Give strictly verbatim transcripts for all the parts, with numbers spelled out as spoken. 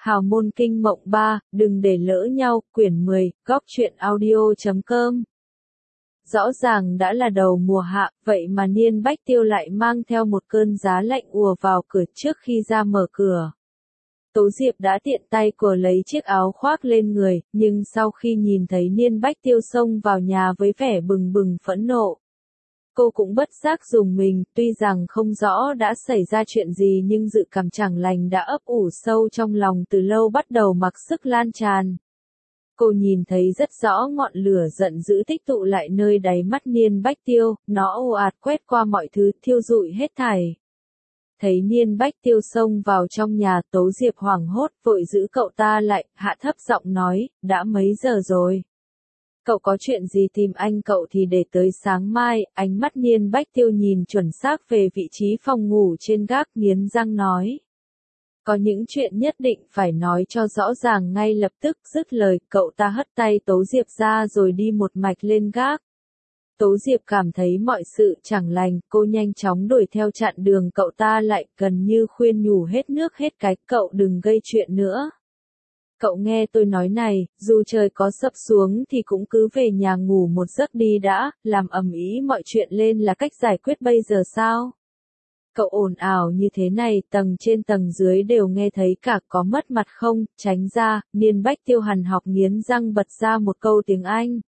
Hào môn kinh mộng ba, đừng để lỡ nhau, quyển mười, góc truyện audio chấm com. Rõ ràng đã là đầu mùa hạ, vậy mà Niên Bách Tiêu lại mang theo một cơn giá lạnh ùa vào cửa trước khi ra mở cửa. Tố Diệp đã tiện tay cờ lấy chiếc áo khoác lên người, nhưng sau khi nhìn thấy Niên Bách Tiêu xông vào nhà với vẻ bừng bừng phẫn nộ, cô cũng bất giác rùng mình, tuy rằng không rõ đã xảy ra chuyện gì nhưng dự cảm chẳng lành đã ấp ủ sâu trong lòng từ lâu bắt đầu mặc sức lan tràn. Cô nhìn thấy rất rõ ngọn lửa giận dữ tích tụ lại nơi đáy mắt Niên Bách Tiêu, nó ồ ạt quét qua mọi thứ, thiêu rụi hết thảy. Thấy Niên Bách Tiêu xông vào trong nhà, Tố Diệp hoảng hốt, vội giữ cậu ta lại, hạ thấp giọng nói, đã mấy giờ rồi? Cậu có chuyện gì tìm anh cậu thì để tới sáng mai. Ánh mắt Niên Bách Tiêu nhìn chuẩn xác về vị trí phòng ngủ trên gác, nghiến răng nói. Có những chuyện nhất định phải nói cho rõ ràng ngay lập tức. Dứt lời, cậu ta hất tay Tố Diệp ra rồi đi một mạch lên gác. Tố Diệp cảm thấy mọi sự chẳng lành, cô nhanh chóng đuổi theo chặn đường cậu ta lại, gần như khuyên nhủ hết nước hết cái, cậu đừng gây chuyện nữa. Cậu nghe tôi nói này, dù trời có sập xuống thì cũng cứ về nhà ngủ một giấc đi đã, làm ầm ĩ mọi chuyện lên là cách giải quyết bây giờ sao? Cậu ồn ào như thế này, tầng trên tầng dưới đều nghe thấy cả, có mất mặt không, tránh ra. Niên Bách Tiêu hằn học nghiến răng bật ra một câu tiếng Anh.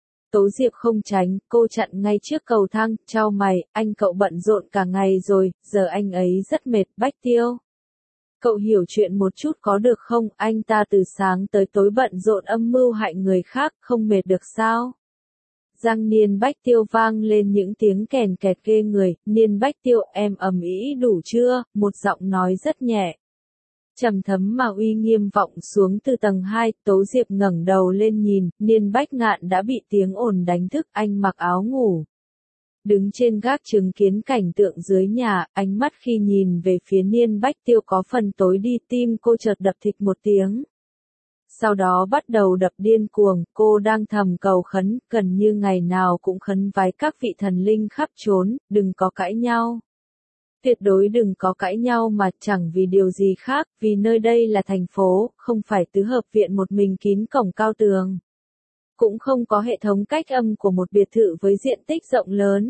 Tố Diệp không tránh, cô chặn ngay trước cầu thang, chau mày, anh cậu bận rộn cả ngày rồi, giờ anh ấy rất mệt. Bách Tiêu, cậu hiểu chuyện một chút có được không, anh ta từ sáng tới tối bận rộn âm mưu hại người khác, không mệt được sao? Răng Niên Bách Tiêu vang lên những tiếng kèn kẹt ghê người. Niên Bách Tiêu, em ầm ĩ đủ chưa? Một giọng nói rất nhẹ, trầm thấm mà uy nghiêm vọng xuống từ tầng hai. Tố Diệp ngẩng đầu lên nhìn, Niên Bách Ngạn đã bị tiếng ồn đánh thức, anh mặc áo ngủ, đứng trên gác chứng kiến cảnh tượng dưới nhà, ánh mắt khi nhìn về phía Niên Bách Tiêu có phần tối đi, tim cô chợt đập thịch một tiếng. Sau đó bắt đầu đập điên cuồng, cô đang thầm cầu khấn, gần như ngày nào cũng khấn vái các vị thần linh khắp chốn, đừng có cãi nhau. Tuyệt đối đừng có cãi nhau mà, chẳng vì điều gì khác, vì nơi đây là thành phố, không phải tứ hợp viện một mình kín cổng cao tường. Cũng không có hệ thống cách âm của một biệt thự với diện tích rộng lớn.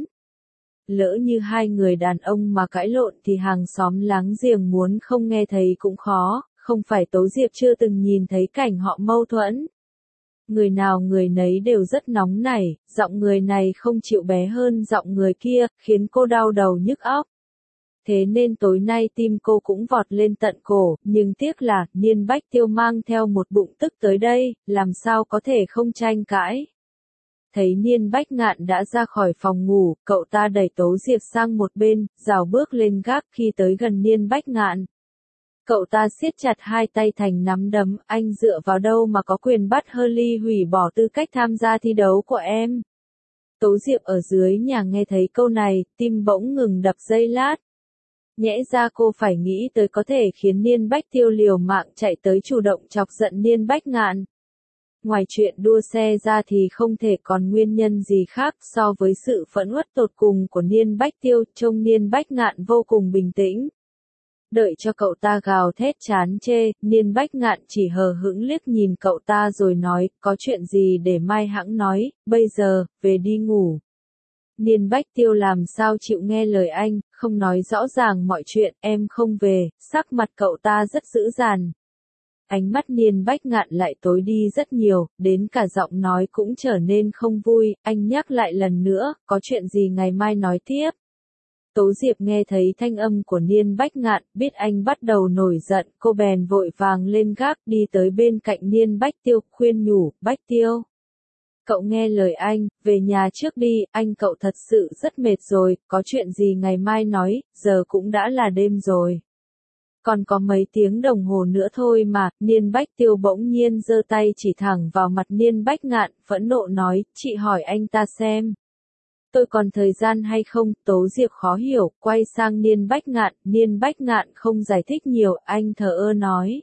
Lỡ như hai người đàn ông mà cãi lộn thì hàng xóm láng giềng muốn không nghe thấy cũng khó, không phải Tố Diệp chưa từng nhìn thấy cảnh họ mâu thuẫn. Người nào người nấy đều rất nóng nảy, giọng người này không chịu bé hơn giọng người kia, khiến cô đau đầu nhức óc. Thế nên tối nay tim cô cũng vọt lên tận cổ, nhưng tiếc là, Niên Bách Tiêu mang theo một bụng tức tới đây, làm sao có thể không tranh cãi. Thấy Niên Bách Ngạn đã ra khỏi phòng ngủ, cậu ta đẩy Tố Diệp sang một bên, rảo bước lên gác. Khi tới gần Niên Bách Ngạn, cậu ta siết chặt hai tay thành nắm đấm, anh dựa vào đâu mà có quyền bắt Hurley hủy bỏ tư cách tham gia thi đấu của em. Tố Diệp ở dưới nhà nghe thấy câu này, tim bỗng ngừng đập giây lát. Nhẽ ra cô phải nghĩ tới có thể khiến Niên Bách Tiêu liều mạng chạy tới chủ động chọc giận Niên Bách Ngạn. Ngoài chuyện đua xe ra thì không thể còn nguyên nhân gì khác. So với sự phẫn uất tột cùng của Niên Bách Tiêu, trông Niên Bách Ngạn vô cùng bình tĩnh. Đợi cho cậu ta gào thét chán chê, Niên Bách Ngạn chỉ hờ hững liếc nhìn cậu ta rồi nói, có chuyện gì để mai hãng nói, bây giờ, về đi ngủ. Niên Bách Tiêu làm sao chịu nghe lời anh, không nói rõ ràng mọi chuyện, em không về. Sắc mặt cậu ta rất dữ dằn. Ánh mắt Niên Bách Ngạn lại tối đi rất nhiều, đến cả giọng nói cũng trở nên không vui. Anh nhắc lại lần nữa, có chuyện gì ngày mai nói tiếp. Tố Diệp nghe thấy thanh âm của Niên Bách Ngạn, biết anh bắt đầu nổi giận, cô bèn vội vàng lên gác đi tới bên cạnh Niên Bách Tiêu, khuyên nhủ, Bách Tiêu. Cậu nghe lời anh, về nhà trước đi, anh cậu thật sự rất mệt rồi, có chuyện gì ngày mai nói, giờ cũng đã là đêm rồi. Còn có mấy tiếng đồng hồ nữa thôi mà. Niên Bách Tiêu bỗng nhiên giơ tay chỉ thẳng vào mặt Niên Bách Ngạn, phẫn nộ nói, chị hỏi anh ta xem. Tôi còn thời gian hay không? Tố Diệp khó hiểu, quay sang Niên Bách Ngạn, Niên Bách Ngạn không giải thích nhiều, anh thờ ơ nói.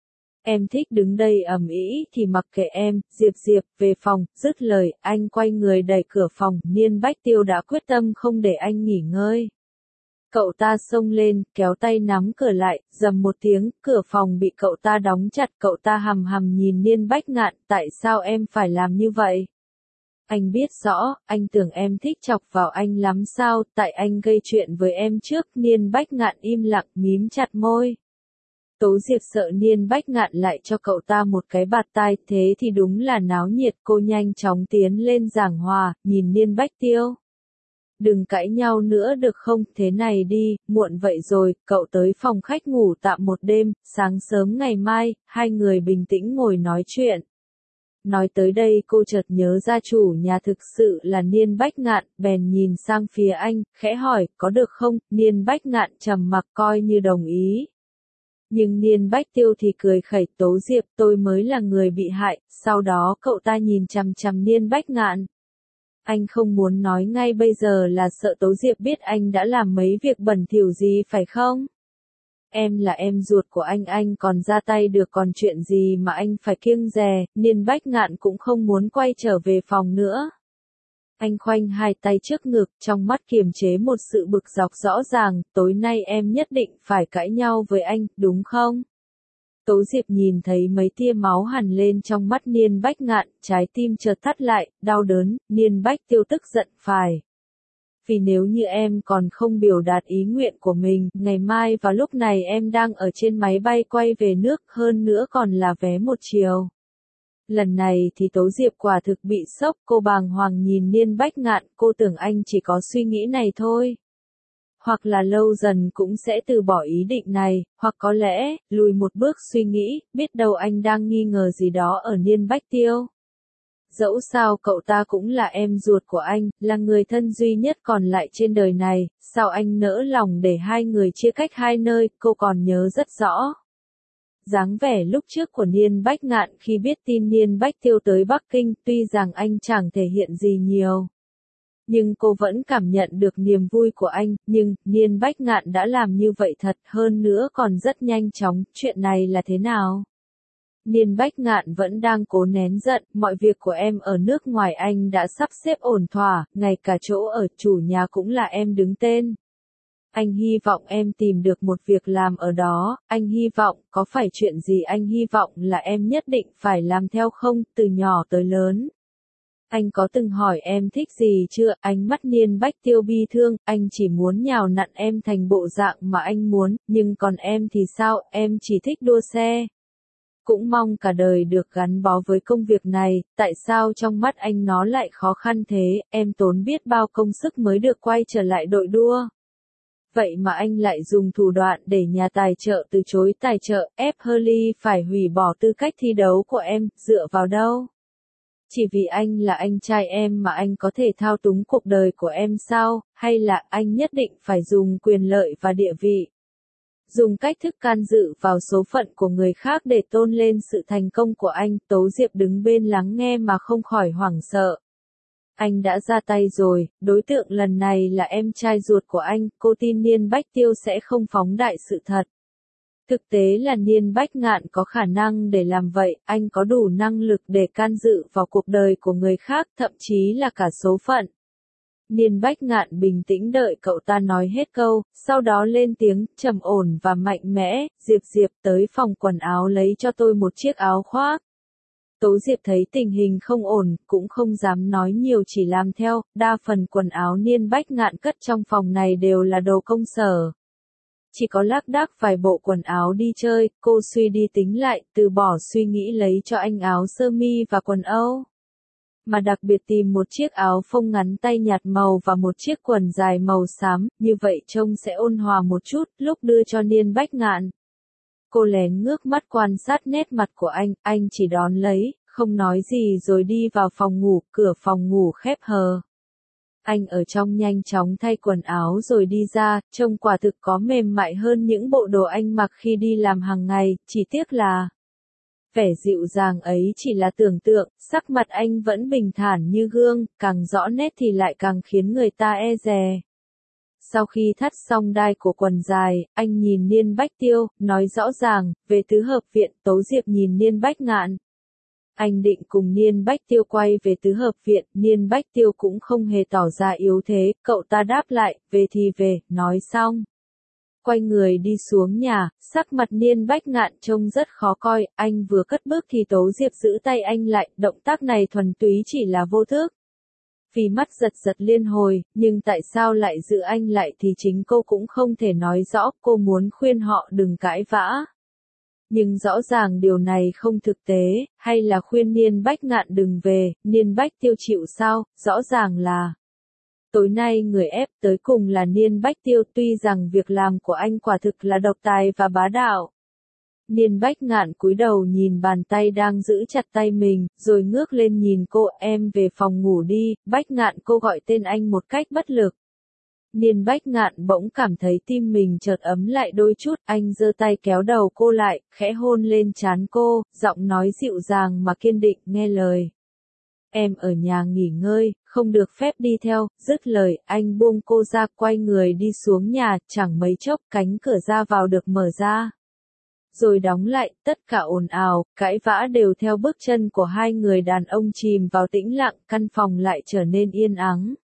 Em thích đứng đây ầm ĩ thì mặc kệ em. Diệp Diệp, về phòng. Dứt lời, anh quay người đẩy cửa phòng. Niên Bách Tiêu đã quyết tâm không để anh nghỉ ngơi. Cậu ta xông lên, kéo tay nắm cửa lại, rầm một tiếng, cửa phòng bị cậu ta đóng chặt. Cậu ta hằm hằm nhìn Niên Bách Ngạn, tại sao em phải làm như vậy? Anh biết rõ, anh tưởng em thích chọc vào anh lắm sao, tại anh gây chuyện với em trước. Niên Bách Ngạn im lặng, mím chặt môi. Tố Diệp sợ Niên Bách Ngạn lại cho cậu ta một cái bạt tai, thế thì đúng là náo nhiệt. Cô nhanh chóng tiến lên giảng hòa, nhìn Niên Bách Tiêu. Đừng cãi nhau nữa được không, thế này đi, muộn vậy rồi, cậu tới phòng khách ngủ tạm một đêm, sáng sớm ngày mai, hai người bình tĩnh ngồi nói chuyện. Nói tới đây cô chợt nhớ ra chủ nhà thực sự là Niên Bách Ngạn, bèn nhìn sang phía anh, khẽ hỏi, có được không? Niên Bách Ngạn trầm mặc coi như đồng ý. Nhưng Niên Bách Tiêu thì cười khẩy, Tố Diệp, tôi mới là người bị hại. Sau đó cậu ta nhìn chằm chằm Niên Bách Ngạn. Anh không muốn nói ngay bây giờ là sợ Tố Diệp biết anh đã làm mấy việc bẩn thỉu gì phải không? Em là em ruột của anh, anh còn ra tay được, còn chuyện gì mà anh phải kiêng dè. Niên Bách Ngạn cũng không muốn quay trở về phòng nữa. Anh khoanh hai tay trước ngực, trong mắt kiềm chế một sự bực dọc rõ ràng, tối nay em nhất định phải cãi nhau với anh, đúng không? Tố Diệp nhìn thấy mấy tia máu hằn lên trong mắt Niên Bách Ngạn, trái tim chợt thắt lại, đau đớn. Niên Bách Tiêu tức giận, phải. Vì nếu như em còn không biểu đạt ý nguyện của mình, ngày mai vào lúc này em đang ở trên máy bay quay về nước, hơn nữa còn là vé một chiều. Lần này thì Tố Diệp quả thực bị sốc, cô bàng hoàng nhìn Niên Bách Ngạn, cô tưởng anh chỉ có suy nghĩ này thôi. Hoặc là lâu dần cũng sẽ từ bỏ ý định này, hoặc có lẽ, lùi một bước suy nghĩ, biết đâu anh đang nghi ngờ gì đó ở Niên Bách Tiêu. Dẫu sao cậu ta cũng là em ruột của anh, là người thân duy nhất còn lại trên đời này, sao anh nỡ lòng để hai người chia cách hai nơi, cô còn nhớ rất rõ. Dáng vẻ lúc trước của Niên Bách Ngạn khi biết tin Niên Bách Tiêu tới Bắc Kinh, tuy rằng anh chẳng thể hiện gì nhiều. Nhưng cô vẫn cảm nhận được niềm vui của anh, nhưng, Niên Bách Ngạn đã làm như vậy thật, hơn nữa còn rất nhanh chóng, chuyện này là thế nào? Niên Bách Ngạn vẫn đang cố nén giận, mọi việc của em ở nước ngoài anh đã sắp xếp ổn thỏa, ngay cả chỗ ở chủ nhà cũng là em đứng tên. Anh hy vọng em tìm được một việc làm ở đó, anh hy vọng, có phải chuyện gì anh hy vọng là em nhất định phải làm theo không, từ nhỏ tới lớn. Anh có từng hỏi em thích gì chưa? Ánh mắt Niên Bách Tiêu bi thương, anh chỉ muốn nhào nặn em thành bộ dạng mà anh muốn, nhưng còn em thì sao, em chỉ thích đua xe. Cũng mong cả đời được gắn bó với công việc này, tại sao trong mắt anh nó lại khó khăn thế, em tốn biết bao công sức mới được quay trở lại đội đua. Vậy mà anh lại dùng thủ đoạn để nhà tài trợ từ chối tài trợ, ép Hurley phải hủy bỏ tư cách thi đấu của em, dựa vào đâu? Chỉ vì anh là anh trai em mà anh có thể thao túng cuộc đời của em sao, hay là anh nhất định phải dùng quyền lợi và địa vị? Dùng cách thức can dự vào số phận của người khác để tôn lên sự thành công của anh, Tố Diệp đứng bên lắng nghe mà không khỏi hoảng sợ. Anh đã ra tay rồi, đối tượng lần này là em trai ruột của anh, cô tin Niên Bách Tiêu sẽ không phóng đại sự thật. Thực tế là Niên Bách Ngạn có khả năng để làm vậy, anh có đủ năng lực để can dự vào cuộc đời của người khác, thậm chí là cả số phận. Niên Bách Ngạn bình tĩnh đợi cậu ta nói hết câu, sau đó lên tiếng, trầm ổn và mạnh mẽ, Diệp Diệp tới phòng quần áo lấy cho tôi một chiếc áo khoác. Tố Diệp thấy tình hình không ổn, cũng không dám nói nhiều chỉ làm theo, đa phần quần áo Niên Bách Ngạn cất trong phòng này đều là đồ công sở. Chỉ có lác đác vài bộ quần áo đi chơi, cô suy đi tính lại, từ bỏ suy nghĩ lấy cho anh áo sơ mi và quần Âu. Mà đặc biệt tìm một chiếc áo phông ngắn tay nhạt màu và một chiếc quần dài màu xám, như vậy trông sẽ ôn hòa một chút, lúc đưa cho Niên Bách Ngạn. Cô lén ngước mắt quan sát nét mặt của anh, anh chỉ đón lấy, không nói gì rồi đi vào phòng ngủ, cửa phòng ngủ khép hờ. Anh ở trong nhanh chóng thay quần áo rồi đi ra, trông quả thực có mềm mại hơn những bộ đồ anh mặc khi đi làm hàng ngày, chỉ tiếc là vẻ dịu dàng ấy chỉ là tưởng tượng, sắc mặt anh vẫn bình thản như gương, càng rõ nét thì lại càng khiến người ta e dè. Sau khi thắt xong đai của quần dài, anh nhìn Niên Bách Tiêu, nói rõ ràng, về tứ hợp viện, Tố Diệp nhìn Niên Bách Ngạn. Anh định cùng Niên Bách Tiêu quay về tứ hợp viện, Niên Bách Tiêu cũng không hề tỏ ra yếu thế, cậu ta đáp lại, về thì về, nói xong. Quay người đi xuống nhà, sắc mặt Niên Bách Ngạn trông rất khó coi, anh vừa cất bước thì Tố Diệp giữ tay anh lại, động tác này thuần túy chỉ là vô thức. Vì mắt giật giật liên hồi, nhưng tại sao lại giữ anh lại thì chính cô cũng không thể nói rõ, cô muốn khuyên họ đừng cãi vã. Nhưng rõ ràng điều này không thực tế, hay là khuyên Niên Bách Ngạn đừng về, Niên Bách Tiêu chịu sao, rõ ràng là. Tối nay người ép tới cùng là Niên Bách Tiêu, tuy rằng việc làm của anh quả thực là độc tài và bá đạo. Niên Bách Ngạn cúi đầu nhìn bàn tay đang giữ chặt tay mình, rồi ngước lên nhìn cô, em về phòng ngủ đi, Bách Ngạn, cô gọi tên anh một cách bất lực. Niên Bách Ngạn bỗng cảm thấy tim mình chợt ấm lại đôi chút, anh giơ tay kéo đầu cô lại, khẽ hôn lên trán cô, giọng nói dịu dàng mà kiên định, nghe lời. Em ở nhà nghỉ ngơi, không được phép đi theo, dứt lời, anh buông cô ra, quay người đi xuống nhà, chẳng mấy chốc cánh cửa ra vào được mở ra. Rồi đóng lại, tất cả ồn ào, cãi vã đều theo bước chân của hai người đàn ông chìm vào tĩnh lặng, căn phòng lại trở nên yên ắng.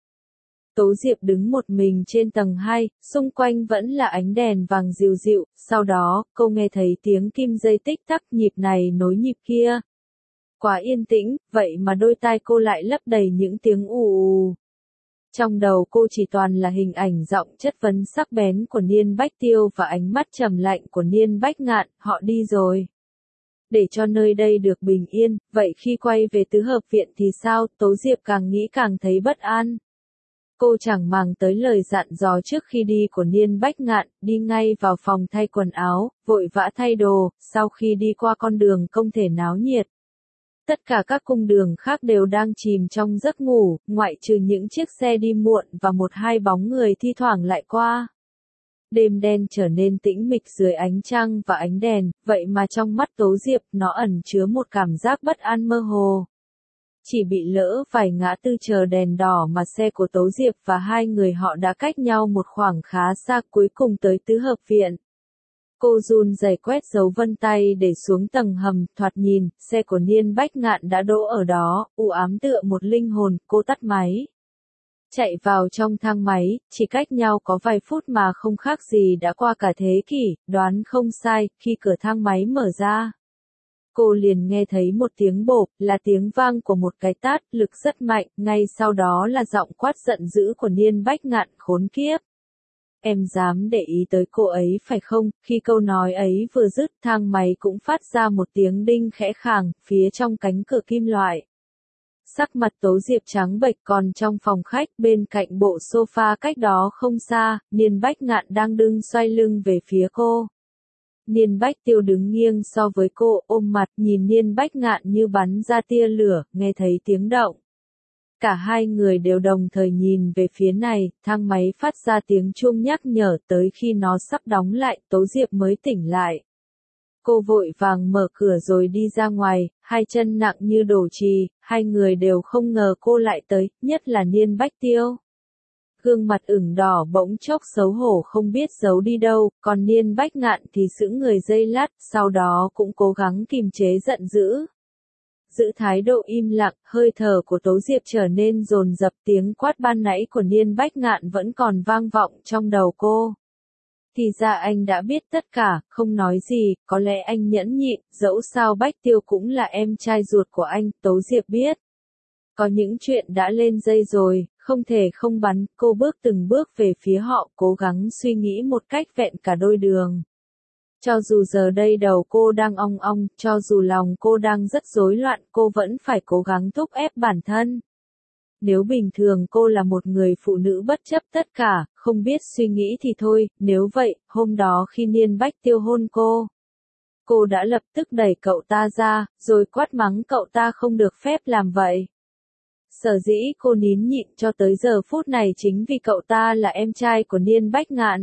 Tố Diệp đứng một mình trên tầng hai, xung quanh vẫn là ánh đèn vàng dịu dịu, sau đó, cô nghe thấy tiếng kim dây tích tắc, nhịp này nối nhịp kia. Quá yên tĩnh, vậy mà đôi tai cô lại lấp đầy những tiếng ù ù. Trong đầu cô chỉ toàn là hình ảnh giọng chất vấn sắc bén của Niên Bách Tiêu và ánh mắt trầm lạnh của Niên Bách Ngạn, họ đi rồi. Để cho nơi đây được bình yên, vậy khi quay về tứ hợp viện thì sao, Tố Diệp càng nghĩ càng thấy bất an. Cô chẳng màng tới lời dặn dò trước khi đi của Niên Bách Ngạn, đi ngay vào phòng thay quần áo, vội vã thay đồ, sau khi đi qua con đường không thể náo nhiệt. Tất cả các cung đường khác đều đang chìm trong giấc ngủ, ngoại trừ những chiếc xe đi muộn và một hai bóng người thi thoảng lại qua. Đêm đen trở nên tĩnh mịch dưới ánh trăng và ánh đèn, vậy mà trong mắt Tố Diệp nó ẩn chứa một cảm giác bất an mơ hồ. Chỉ bị lỡ vài ngã tư chờ đèn đỏ mà xe của Tố Diệp và hai người họ đã cách nhau một khoảng khá xa, cuối cùng tới tứ hợp viện. Cô run rẩy quét dấu vân tay để xuống tầng hầm, thoạt nhìn, xe của Niên Bách Ngạn đã đỗ ở đó, u ám tựa một linh hồn, cô tắt máy. Chạy vào trong thang máy, chỉ cách nhau có vài phút mà không khác gì đã qua cả thế kỷ, đoán không sai, khi cửa thang máy mở ra. Cô liền nghe thấy một tiếng bộp, là tiếng vang của một cái tát, lực rất mạnh, ngay sau đó là giọng quát giận dữ của Niên Bách Ngạn, khốn kiếp. Em dám để ý tới cô ấy phải không? Khi câu nói ấy vừa dứt, thang máy cũng phát ra một tiếng đinh khẽ khàng, phía trong cánh cửa kim loại. Sắc mặt Tố Diệp trắng bệch, còn trong phòng khách, bên cạnh bộ sofa cách đó không xa, Niên Bách Ngạn đang đứng xoay lưng về phía cô. Niên Bách Tiêu đứng nghiêng so với cô, ôm mặt, nhìn Niên Bách Ngạn như bắn ra tia lửa, nghe thấy tiếng động. Cả hai người đều đồng thời nhìn về phía này, thang máy phát ra tiếng chuông nhắc nhở, tới khi nó sắp đóng lại, Tố Diệp mới tỉnh lại. Cô vội vàng mở cửa rồi đi ra ngoài, hai chân nặng như đổ chì, hai người đều không ngờ cô lại tới, nhất là Niên Bách Tiêu. Gương mặt ửng đỏ bỗng chốc xấu hổ không biết giấu đi đâu, còn Niên Bách Ngạn thì sững người giây lát, sau đó cũng cố gắng kìm chế giận dữ. Giữ thái độ im lặng, hơi thở của Tố Diệp trở nên dồn dập, tiếng quát ban nãy của Niên Bách Ngạn vẫn còn vang vọng trong đầu cô. Thì ra anh đã biết tất cả, không nói gì, có lẽ anh nhẫn nhịn, dẫu sao Bách Tiêu cũng là em trai ruột của anh, Tố Diệp biết. Có những chuyện đã lên dây rồi, không thể không bắn, cô bước từng bước về phía họ, cố gắng suy nghĩ một cách vẹn cả đôi đường. Cho dù giờ đây đầu cô đang ong ong, cho dù lòng cô đang rất rối loạn, cô vẫn phải cố gắng thúc ép bản thân. Nếu bình thường cô là một người phụ nữ bất chấp tất cả, không biết suy nghĩ thì thôi, nếu vậy, hôm đó khi Niên Bách Tiêu hôn cô, cô đã lập tức đẩy cậu ta ra, rồi quát mắng cậu ta không được phép làm vậy. Sở dĩ cô nín nhịn cho tới giờ phút này chính vì cậu ta là em trai của Niên Bách Ngạn.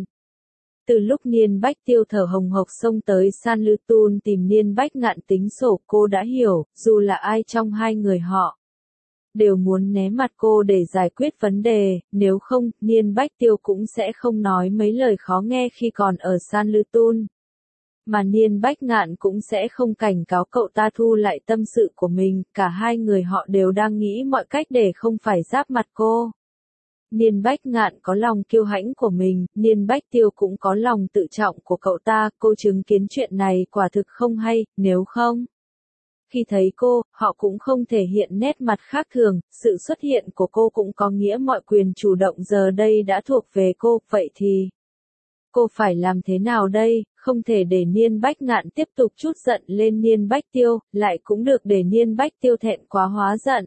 Từ lúc Niên Bách Tiêu thở hồng hộc xông tới San Lư Tun tìm Niên Bách Ngạn tính sổ, cô đã hiểu, dù là ai trong hai người họ, đều muốn né mặt cô để giải quyết vấn đề, nếu không, Niên Bách Tiêu cũng sẽ không nói mấy lời khó nghe khi còn ở San Lư Tun. Mà Niên Bách Ngạn cũng sẽ không cảnh cáo cậu ta thu lại tâm sự của mình, cả hai người họ đều đang nghĩ mọi cách để không phải giáp mặt cô. Niên Bách Ngạn có lòng kiêu hãnh của mình, Niên Bách Tiêu cũng có lòng tự trọng của cậu ta, cô chứng kiến chuyện này quả thực không hay, nếu không. Khi thấy cô, họ cũng không thể hiện nét mặt khác thường, sự xuất hiện của cô cũng có nghĩa mọi quyền chủ động giờ đây đã thuộc về cô, vậy thì cô phải làm thế nào đây, không thể để Niên Bách Ngạn tiếp tục trút giận lên Niên Bách Tiêu, lại cũng được để Niên Bách Tiêu thẹn quá hóa giận.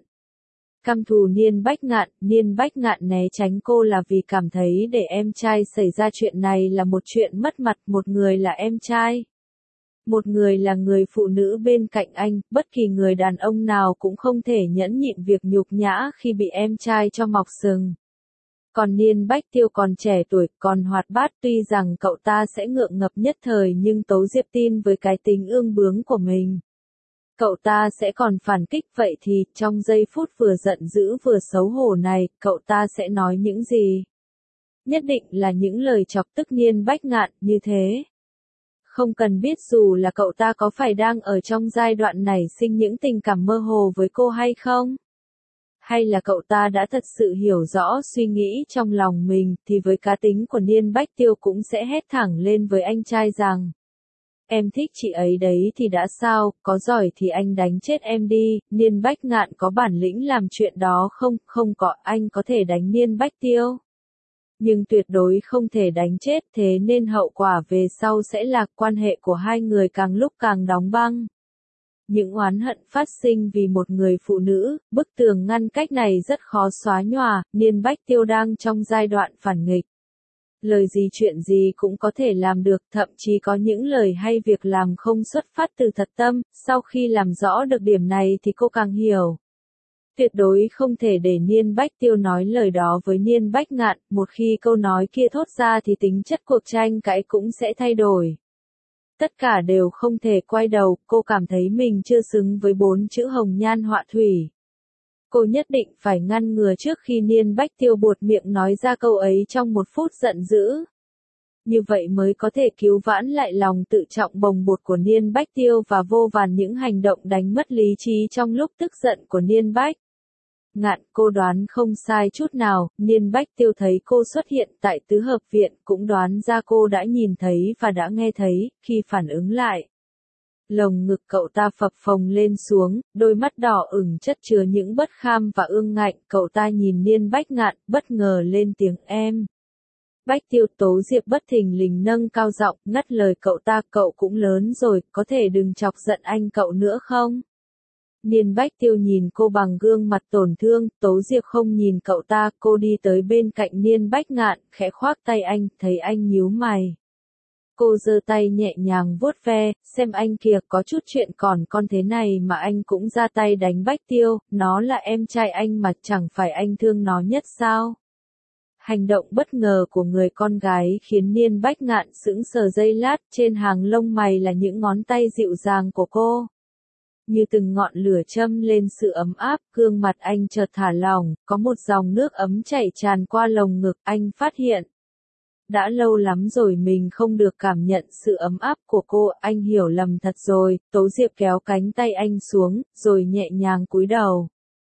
Căm thù Niên Bách Ngạn, Niên Bách Ngạn né tránh cô là vì cảm thấy để em trai xảy ra chuyện này là một chuyện mất mặt, một người là em trai. Một người là người phụ nữ bên cạnh anh, bất kỳ người đàn ông nào cũng không thể nhẫn nhịn việc nhục nhã khi bị em trai cho mọc sừng. Còn Niên Bách Tiêu còn trẻ tuổi, còn hoạt bát, tuy rằng cậu ta sẽ ngượng ngập nhất thời nhưng Tố Diệp tin với cái tính ương bướng của mình. Cậu ta sẽ còn phản kích, vậy thì, trong giây phút vừa giận dữ vừa xấu hổ này, cậu ta sẽ nói những gì? Nhất định là những lời chọc tức Niên Bách Ngạn, như thế. Không cần biết dù là cậu ta có phải đang ở trong giai đoạn này sinh những tình cảm mơ hồ với cô hay không? Hay là cậu ta đã thật sự hiểu rõ suy nghĩ trong lòng mình, thì với cá tính của Niên Bách Tiêu cũng sẽ hét thẳng lên với anh trai rằng: em thích chị ấy đấy thì đã sao, có giỏi thì anh đánh chết em đi. Niên Bách Ngạn có bản lĩnh làm chuyện đó không? Không có, anh có thể đánh Niên Bách Tiêu, nhưng tuyệt đối không thể đánh chết, thế nên hậu quả về sau sẽ là quan hệ của hai người càng lúc càng đóng băng. Những oán hận phát sinh vì một người phụ nữ, bức tường ngăn cách này rất khó xóa nhòa, Niên Bách Tiêu đang trong giai đoạn phản nghịch. Lời gì chuyện gì cũng có thể làm được, thậm chí có những lời hay việc làm không xuất phát từ thật tâm, sau khi làm rõ được điểm này thì cô càng hiểu. Tuyệt đối không thể để Niên Bách Tiêu nói lời đó với Niên Bách Ngạn, một khi câu nói kia thốt ra thì tính chất cuộc tranh cãi cũng sẽ thay đổi. Tất cả đều không thể quay đầu, cô cảm thấy mình chưa xứng với bốn chữ hồng nhan họa thủy. Cô nhất định phải ngăn ngừa trước khi Niên Bách Tiêu buột miệng nói ra câu ấy trong một phút giận dữ. Như vậy mới có thể cứu vãn lại lòng tự trọng bồng bột của Niên Bách Tiêu và vô vàn những hành động đánh mất lý trí trong lúc tức giận của Niên Bách Ngạn. Cô đoán không sai chút nào, Niên Bách Tiêu thấy cô xuất hiện tại tứ hợp viện cũng đoán ra cô đã nhìn thấy và đã nghe thấy, khi phản ứng lại. Lồng ngực cậu ta phập phồng lên xuống, đôi mắt đỏ ửng chất chứa những bất kham và ương ngạnh, cậu ta nhìn Niên Bách Ngạn, bất ngờ lên tiếng em. Bách Tiêu. Tố Diệp bất thình lình nâng cao giọng, ngắt lời cậu ta, cậu cũng lớn rồi, có thể đừng chọc giận anh cậu nữa không? Niên Bách Tiêu nhìn cô bằng gương mặt tổn thương, Tố Diệp không nhìn cậu ta, cô đi tới bên cạnh Niên Bách Ngạn, khẽ khoác tay anh, thấy anh nhíu mày. Cô giơ tay nhẹ nhàng vuốt ve, xem anh kìa, có chút chuyện còn con thế này mà anh cũng ra tay đánh Bách Tiêu, nó là em trai anh mà chẳng phải anh thương nó nhất sao? Hành động bất ngờ của người con gái khiến Niên Bách Ngạn sững sờ giây lát, trên hàng lông mày là những ngón tay dịu dàng của cô. Như từng ngọn lửa châm lên sự ấm áp, gương mặt anh chợt thả lỏng, có một dòng nước ấm chảy tràn qua lồng ngực, anh phát hiện. Đã lâu lắm rồi mình không được cảm nhận sự ấm áp của cô, anh hiểu lầm thật rồi. Tố Diệp kéo cánh tay anh xuống, rồi nhẹ nhàng cúi đầu.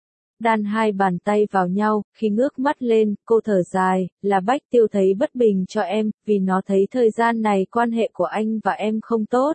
Đan hai bàn tay vào nhau, khi ngước mắt lên, cô thở dài, là Bách Tiêu thấy bất bình cho em, vì nó thấy thời gian này quan hệ của anh và em không tốt.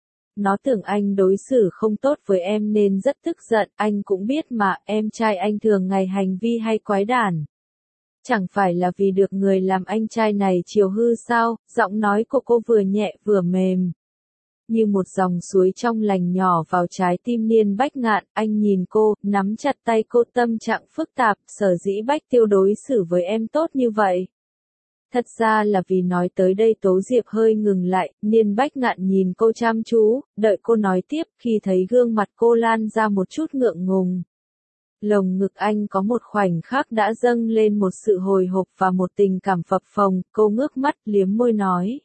Nó tưởng anh đối xử không tốt với em nên rất tức giận, anh cũng biết mà, em trai anh thường ngày hành vi hay quái đản. Chẳng phải là vì được người làm anh trai này chiều hư sao? Giọng nói của cô vừa nhẹ vừa mềm. Như một dòng suối trong lành nhỏ vào trái tim Niên Bách Ngạn, anh nhìn cô, nắm chặt tay cô, tâm trạng phức tạp, sở dĩ Bách Tiêu đối xử với em tốt như vậy. Thật ra là vì nói tới đây Tố Diệp hơi ngừng lại, Niên Bách Ngạn nhìn cô chăm chú, đợi cô nói tiếp, khi thấy gương mặt cô lan ra một chút ngượng ngùng. Lồng ngực anh có một khoảnh khắc đã dâng lên một sự hồi hộp và một tình cảm phập phồng, cô ngước mắt, liếm môi nói.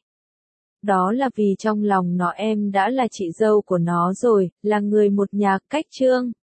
Đó là vì trong lòng nó em đã là chị dâu của nó rồi, là người một nhà, cách trương.